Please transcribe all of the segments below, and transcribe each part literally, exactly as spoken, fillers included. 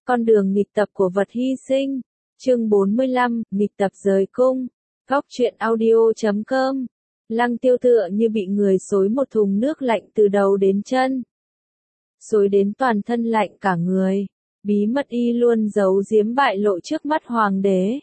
Con đường nghịch tập của vật hy sinh. Chương bốn mươi lăm, nghịch tập rời cung. Góc truyện audio chấm com. Lăng Tiêu tựa như bị người xối một thùng nước lạnh từ đầu đến chân. Xối đến toàn thân lạnh cả người. Bí mật y luôn giấu giếm bại lộ trước mắt hoàng đế.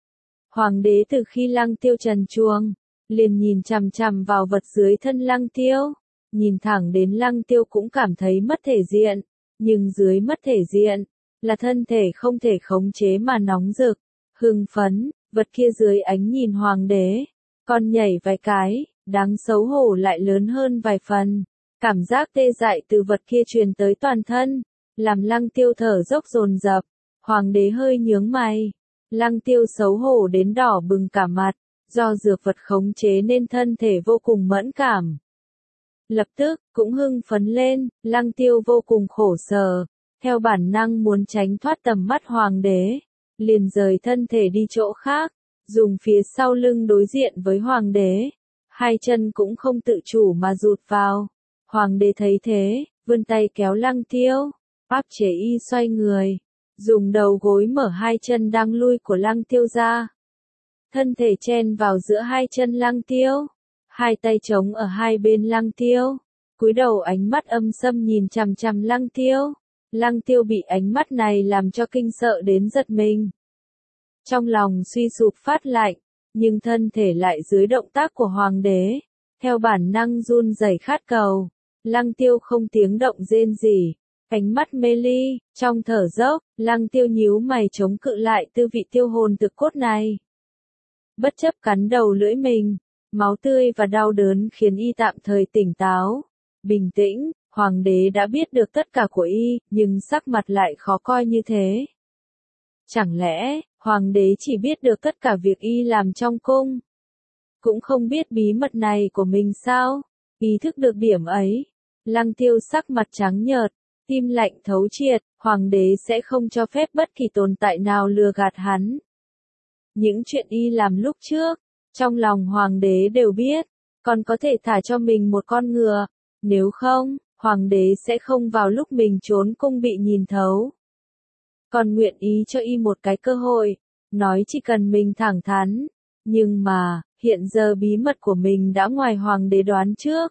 Hoàng đế từ khi Lăng Tiêu trần truồng, liền nhìn chằm chằm vào vật dưới thân Lăng Tiêu. Nhìn thẳng đến Lăng Tiêu cũng cảm thấy mất thể diện. Nhưng dưới mất thể diện, là thân thể không thể khống chế mà nóng rực, hưng phấn, vật kia dưới ánh nhìn hoàng đế. Còn nhảy vài cái, đáng xấu hổ lại lớn hơn vài phần. Cảm giác tê dại từ vật kia truyền tới toàn thân, làm Lăng Tiêu thở dốc dồn dập. Hoàng đế hơi nhướng mày. Lăng Tiêu xấu hổ đến đỏ bừng cả mặt, do dược vật khống chế nên thân thể vô cùng mẫn cảm. Lập tức, cũng hưng phấn lên, Lăng Tiêu vô cùng khổ sở, theo bản năng muốn tránh thoát tầm mắt hoàng đế, liền rời thân thể đi chỗ khác, dùng phía sau lưng đối diện với hoàng đế, hai chân cũng không tự chủ mà rụt vào. Hoàng đế thấy thế, vươn tay kéo Lăng Tiêu, áp chế y xoay người, dùng đầu gối mở hai chân đang lui của Lăng Tiêu ra. Thân thể chen vào giữa hai chân Lăng Tiêu, hai tay trống ở hai bên Lăng Tiêu, cúi đầu ánh mắt âm sâm nhìn chằm chằm Lăng Tiêu. Lăng Tiêu bị ánh mắt này làm cho kinh sợ đến giật mình. Trong lòng suy sụp phát lạnh, nhưng thân thể lại dưới động tác của hoàng đế, theo bản năng run rẩy khát cầu. Lăng Tiêu không tiếng động rên rỉ, ánh mắt mê ly, trong thở dốc, Lăng Tiêu nhíu mày chống cự lại tư vị tiêu hồn thực cốt này. Bất chấp cắn đầu lưỡi mình, máu tươi và đau đớn khiến y tạm thời tỉnh táo, bình tĩnh. Hoàng đế đã biết được tất cả của y, nhưng sắc mặt lại khó coi như thế. Chẳng lẽ, hoàng đế chỉ biết được tất cả việc y làm trong cung? Cũng không biết bí mật này của mình sao? Ý thức được điểm ấy, Lăng Tiêu sắc mặt trắng nhợt, tim lạnh thấu triệt, hoàng đế sẽ không cho phép bất kỳ tồn tại nào lừa gạt hắn. Những chuyện y làm lúc trước, trong lòng hoàng đế đều biết, còn có thể thả cho mình một con ngựa, nếu không, hoàng đế sẽ không vào lúc mình trốn cung bị nhìn thấu. Còn nguyện ý cho y một cái cơ hội, nói chỉ cần mình thẳng thắn. Nhưng mà, hiện giờ bí mật của mình đã ngoài hoàng đế đoán trước.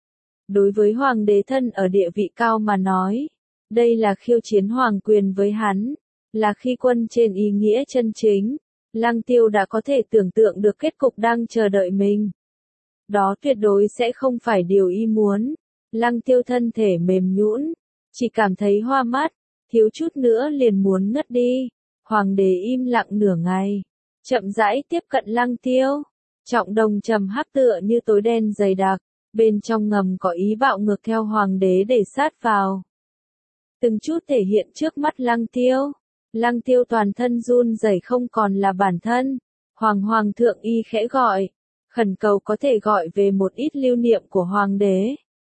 Đối với hoàng đế thân ở địa vị cao mà nói, đây là khiêu chiến hoàng quyền với hắn, là khi quân trên ý nghĩa chân chính. Lăng Tiêu đã có thể tưởng tượng được kết cục đang chờ đợi mình. Đó tuyệt đối sẽ không phải điều y muốn. Lăng Tiêu thân thể mềm nhũn, chỉ cảm thấy hoa mắt, thiếu chút nữa liền muốn ngất đi. Hoàng đế im lặng nửa ngày, chậm rãi tiếp cận Lăng Tiêu. Trọng đồng trầm hắc tựa như tối đen dày đặc, bên trong ngầm có ý bạo ngược theo hoàng đế để sát vào. Từng chút thể hiện trước mắt Lăng Tiêu. Lăng Tiêu toàn thân run rẩy không còn là bản thân. Hoàng hoàng thượng y khẽ gọi, khẩn cầu có thể gọi về một ít lưu niệm của hoàng đế.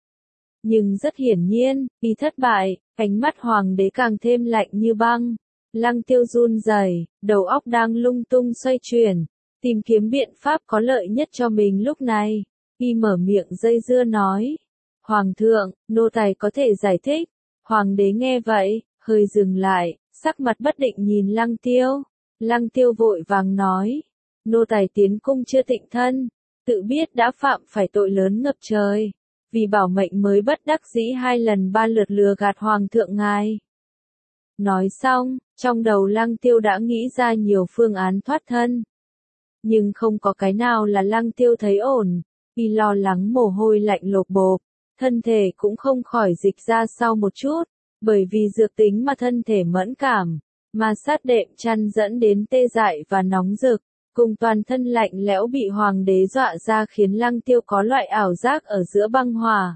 Nhưng rất hiển nhiên, y thất bại, ánh mắt hoàng đế càng thêm lạnh như băng. Lăng Tiêu run rẩy, đầu óc đang lung tung xoay chuyển, tìm kiếm biện pháp có lợi nhất cho mình lúc này. Y mở miệng dây dưa nói, hoàng thượng, nô tài có thể giải thích. Hoàng đế nghe vậy, hơi dừng lại, sắc mặt bất định nhìn Lăng Tiêu. Lăng Tiêu vội vàng nói, nô tài tiến cung chưa tịnh thân, tự biết đã phạm phải tội lớn ngập trời. Vì bảo mệnh mới bất đắc dĩ hai lần ba lượt lừa gạt hoàng thượng ngài. Nói xong, trong đầu Lăng Tiêu đã nghĩ ra nhiều phương án thoát thân. Nhưng không có cái nào là Lăng Tiêu thấy ổn, y lo lắng mồ hôi lạnh lộp bộp, thân thể cũng không khỏi dịch ra sau một chút, bởi vì dược tính mà thân thể mẫn cảm, mà sát đệm chăn dẫn đến tê dại và nóng rực. Cùng toàn thân lạnh lẽo bị hoàng đế dọa ra khiến Lăng Tiêu có loại ảo giác ở giữa băng hỏa.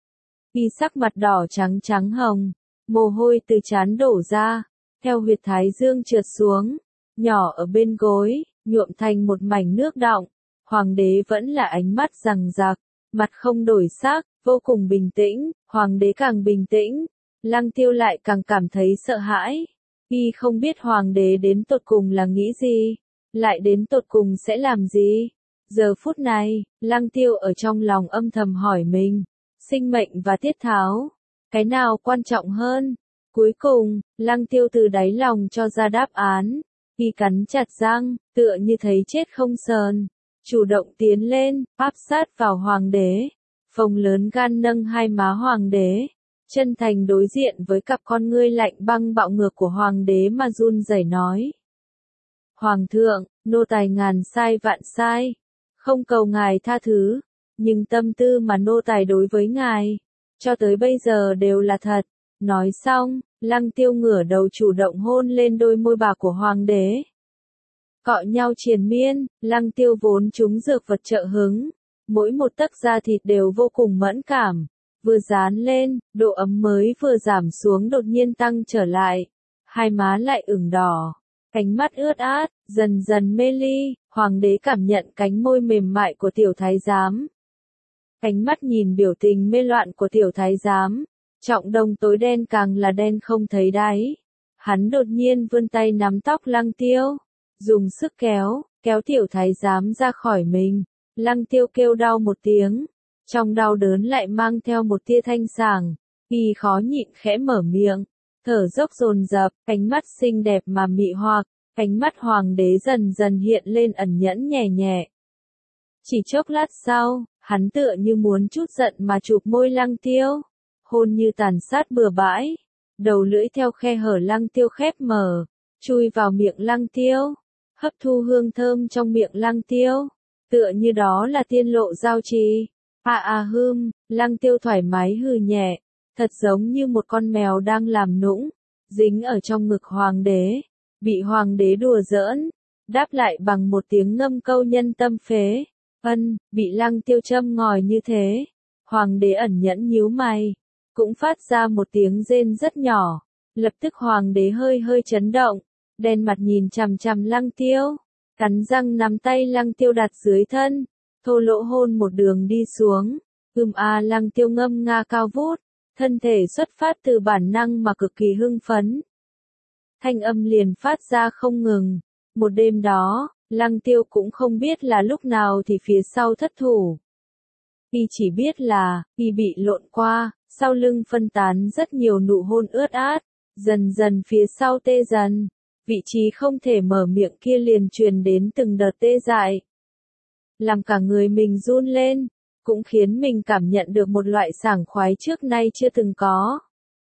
Y sắc mặt đỏ trắng trắng hồng, mồ hôi từ trán đổ ra, theo huyệt thái dương trượt xuống, nhỏ ở bên gối, nhuộm thành một mảnh nước đọng. Hoàng đế vẫn là ánh mắt rằng rạc, mặt không đổi sắc, vô cùng bình tĩnh. Hoàng đế càng bình tĩnh, Lăng Tiêu lại càng cảm thấy sợ hãi. Y không biết hoàng đế đến tột cùng là nghĩ gì, lại đến tột cùng sẽ làm gì. Giờ phút này, Lăng Tiêu ở trong lòng âm thầm hỏi mình, sinh mệnh và tiết tháo, cái nào quan trọng hơn? Cuối cùng, Lăng Tiêu từ đáy lòng cho ra đáp án. Y cắn chặt răng, tựa như thấy chết không sờn. Chủ động tiến lên, áp sát vào hoàng đế. Phồng lớn gan nâng hai má hoàng đế. Chân thành đối diện với cặp con ngươi lạnh băng bạo ngược của hoàng đế mà run rẩy nói. Hoàng thượng, nô tài ngàn sai vạn sai. Không cầu ngài tha thứ. Nhưng tâm tư mà nô tài đối với ngài, cho tới bây giờ đều là thật. Nói xong, Lăng Tiêu ngửa đầu chủ động hôn lên đôi môi bạc của hoàng đế. Cọ nhau triền miên, Lăng Tiêu vốn trúng dược vật trợ hứng. Mỗi một tấc da thịt đều vô cùng mẫn cảm. Vừa dán lên, độ ấm mới vừa giảm xuống đột nhiên tăng trở lại. Hai má lại ửng đỏ. Cánh mắt ướt át, dần dần mê ly. Hoàng đế cảm nhận cánh môi mềm mại của tiểu thái giám. Cánh mắt nhìn biểu tình mê loạn của tiểu thái giám. Trọng đông tối đen càng là đen không thấy đáy. Hắn đột nhiên vươn tay nắm tóc Lăng Tiêu. Dùng sức kéo, kéo tiểu thái giám ra khỏi mình. Lăng Tiêu kêu đau một tiếng. Trong đau đớn lại mang theo một tia thanh sảng. Y khó nhịn khẽ mở miệng. Thở dốc dồn dập, cánh mắt xinh đẹp mà mị hoặc. Cánh mắt hoàng đế dần dần hiện lên ẩn nhẫn nhẹ nhẹ. Chỉ chốc lát sau, hắn tựa như muốn chút giận mà chụp môi Lăng Tiêu. Hôn như tàn sát bừa bãi. Đầu lưỡi theo khe hở Lăng Tiêu khép mở. Chui vào miệng Lăng Tiêu. Hấp thu hương thơm trong miệng Lăng Tiêu. Tựa như đó là tiên lộ giao trì. À à hưm, Lăng Tiêu thoải mái hừ nhẹ. Thật giống như một con mèo đang làm nũng. Dính ở trong ngực hoàng đế. Bị hoàng đế đùa giỡn. Đáp lại bằng một tiếng ngâm câu nhân tâm phế. Ân, bị Lăng Tiêu châm ngòi như thế. Hoàng đế ẩn nhẫn nhíu mày. Cũng phát ra một tiếng rên rất nhỏ. Lập tức hoàng đế hơi hơi chấn động. Đen mặt nhìn chằm chằm Lăng Tiêu. Cắn răng nắm tay Lăng Tiêu đặt dưới thân. Thô lỗ hôn một đường đi xuống. Ưm a Lăng Tiêu ngâm nga cao vút. Thân thể xuất phát từ bản năng mà cực kỳ hưng phấn. Thanh âm liền phát ra không ngừng. Một đêm đó, Lăng Tiêu cũng không biết là lúc nào thì phía sau thất thủ. Y chỉ biết là, y bị lộn qua, sau lưng phân tán rất nhiều nụ hôn ướt át. Dần dần phía sau tê dần. Vị trí không thể mở miệng kia liền truyền đến từng đợt tê dại. Làm cả người mình run lên. Cũng khiến mình cảm nhận được một loại sảng khoái trước nay chưa từng có.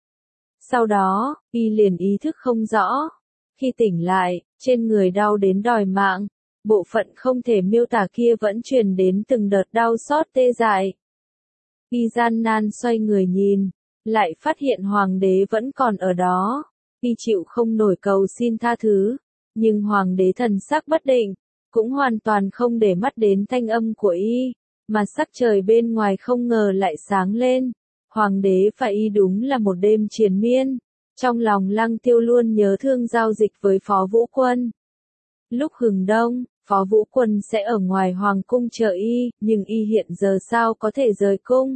Sau đó, y liền ý thức không rõ. Khi tỉnh lại, trên người đau đến đòi mạng. Bộ phận không thể miêu tả kia vẫn truyền đến từng đợt đau xót tê dại. Y gian nan xoay người nhìn. Lại phát hiện hoàng đế vẫn còn ở đó. Y chịu không nổi cầu xin tha thứ. Nhưng hoàng đế thần sắc bất định. Cũng hoàn toàn không để mắt đến thanh âm của y. Mà sắc trời bên ngoài không ngờ lại sáng lên. Hoàng đế và y đúng là một đêm triền miên. Trong lòng Lăng Tiêu luôn nhớ thương giao dịch với Phó Vũ Quân. Lúc hừng đông, Phó Vũ Quân sẽ ở ngoài hoàng cung chờ y, nhưng y hiện giờ sao có thể rời cung.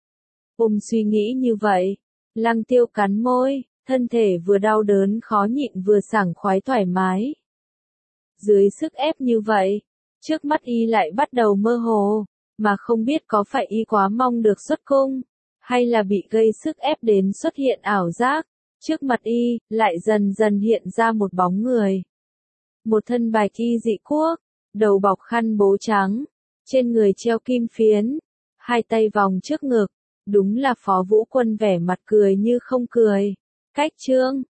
Ôm suy nghĩ như vậy, Lăng Tiêu cắn môi, thân thể vừa đau đớn khó nhịn vừa sảng khoái thoải mái. Dưới sức ép như vậy, trước mắt y lại bắt đầu mơ hồ. Mà không biết có phải y quá mong được xuất cung, hay là bị gây sức ép đến xuất hiện ảo giác. Trước mặt y, lại dần dần hiện ra một bóng người. Một thân bạch y dị quốc, đầu bọc khăn bố trắng, trên người treo kim phiến, hai tay vòng trước ngực. Đúng là Phó Vũ Quân vẻ mặt cười như không cười. Cách chương